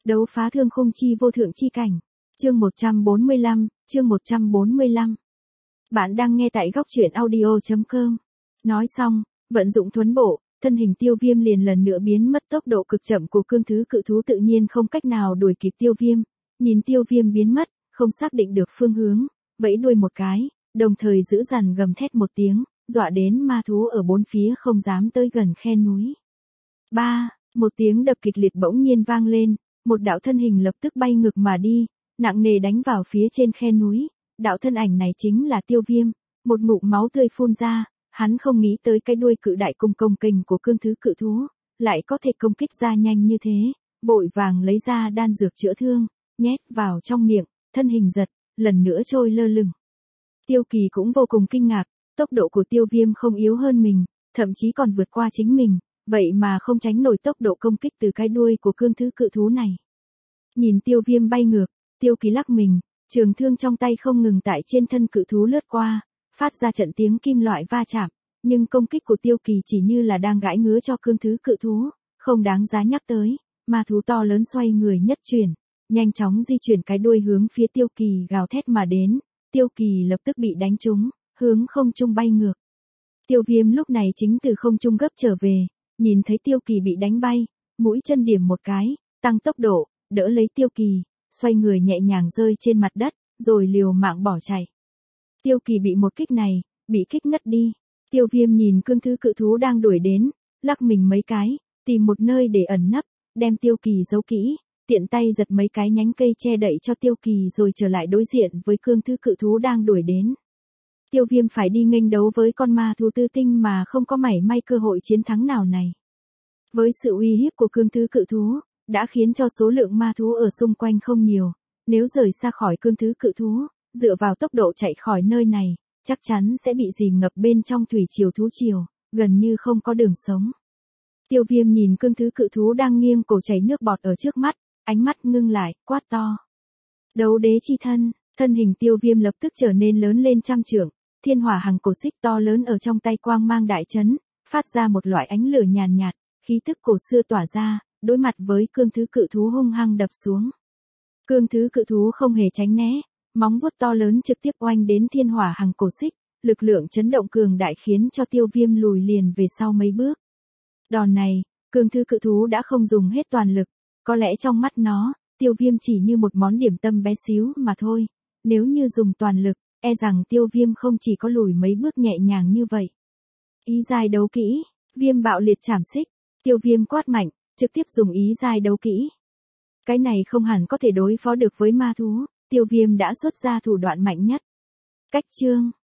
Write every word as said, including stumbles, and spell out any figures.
Đấu phá thương khung chi vô thượng chi cảnh. Chương một trăm bốn mươi lăm, chương một trăm bốn mươi lăm. Bạn đang nghe tại góc truyện audio chấm com. Nói xong, vận dụng thuấn bộ, thân hình Tiêu Viêm liền lần nữa biến mất, tốc độ cực chậm của cương thứ cự thú tự nhiên không cách nào đuổi kịp Tiêu Viêm. Nhìn Tiêu Viêm biến mất, không xác định được phương hướng, vẫy đuôi một cái, đồng thời giữ dằn gầm thét một tiếng, dọa đến ma thú ở bốn phía không dám tới gần khe núi. Ba, một tiếng đập kịch liệt bỗng nhiên vang lên, một đạo thân hình lập tức bay ngược mà đi, nặng nề đánh vào phía trên khe núi. Đạo thân ảnh này chính là Tiêu Viêm, một ngụm máu tươi phun ra, hắn không nghĩ tới cái đuôi cự đại cung công kình của cương thứ cự thú, lại có thể công kích ra nhanh như thế, vội vàng lấy ra đan dược chữa thương, nhét vào trong miệng, thân hình giật, lần nữa trôi lơ lửng. Tiêu Kỳ cũng vô cùng kinh ngạc, tốc độ của Tiêu Viêm không yếu hơn mình, thậm chí còn vượt qua chính mình, vậy mà không tránh nổi tốc độ công kích từ cái đuôi của cương thứ cự thú này. Nhìn Tiêu Viêm bay ngược, Tiêu Kỳ lắc mình, trường thương trong tay không ngừng tại trên thân cự thú lướt qua, phát ra trận tiếng kim loại va chạm, nhưng công kích của Tiêu Kỳ chỉ như là đang gãi ngứa cho cương thứ cự thú, không đáng giá nhắc tới. Ma thú to lớn xoay người nhất chuyển, nhanh chóng di chuyển cái đuôi hướng phía Tiêu Kỳ gào thét mà đến, Tiêu Kỳ lập tức bị đánh trúng, hướng không trung bay ngược. Tiêu Viêm lúc này chính từ không trung gấp trở về, nhìn thấy Tiêu Kỳ bị đánh bay, mũi chân điểm một cái, tăng tốc độ, đỡ lấy Tiêu Kỳ, xoay người nhẹ nhàng rơi trên mặt đất, rồi liều mạng bỏ chạy. Tiêu Kỳ bị một kích này, bị kích ngất đi. Tiêu Viêm nhìn cương thứ cự thú đang đuổi đến, lắc mình mấy cái, tìm một nơi để ẩn nấp, đem Tiêu Kỳ giấu kỹ, tiện tay giật mấy cái nhánh cây che đậy cho Tiêu Kỳ rồi trở lại đối diện với cương thứ cự thú đang đuổi đến. Tiêu Viêm phải đi nghênh đấu với con ma thú tư tinh mà không có mảy may cơ hội chiến thắng nào này. Với sự uy hiếp của cương thứ cự thú, đã khiến cho số lượng ma thú ở xung quanh không nhiều, nếu rời xa khỏi cương thứ cự thú, dựa vào tốc độ chạy khỏi nơi này, chắc chắn sẽ bị dìm ngập bên trong thủy triều thú triều, gần như không có đường sống. Tiêu Viêm nhìn cương thứ cự thú đang nghiêng cổ chảy nước bọt ở trước mắt, ánh mắt ngưng lại, quát to. Đấu đế chi thân, thân hình Tiêu Viêm lập tức trở nên lớn lên trăm trượng, thiên hỏa hằng cổ xích to lớn ở trong tay quang mang đại chấn, phát ra một loại ánh lửa nhàn nhạt, khí tức cổ xưa tỏa ra, đối mặt với cương thứ cự thú hung hăng đập xuống. Cương thứ cự thú không hề tránh né, móng vuốt to lớn trực tiếp oanh đến thiên hỏa hằng cổ xích, lực lượng chấn động cường đại khiến cho Tiêu Viêm lùi liền về sau mấy bước. Đòn này, cương thứ cự thú đã không dùng hết toàn lực, có lẽ trong mắt nó, Tiêu Viêm chỉ như một món điểm tâm bé xíu mà thôi, nếu như dùng toàn lực, e rằng Tiêu Viêm không chỉ có lùi mấy bước nhẹ nhàng như vậy. Ý giai đấu kỹ, Viêm bạo liệt trảm xích, Tiêu Viêm quát mạnh, trực tiếp dùng ý giai đấu kỹ. Cái này không hẳn có thể đối phó được với ma thú, Tiêu Viêm đã xuất ra thủ đoạn mạnh nhất. Cách chương,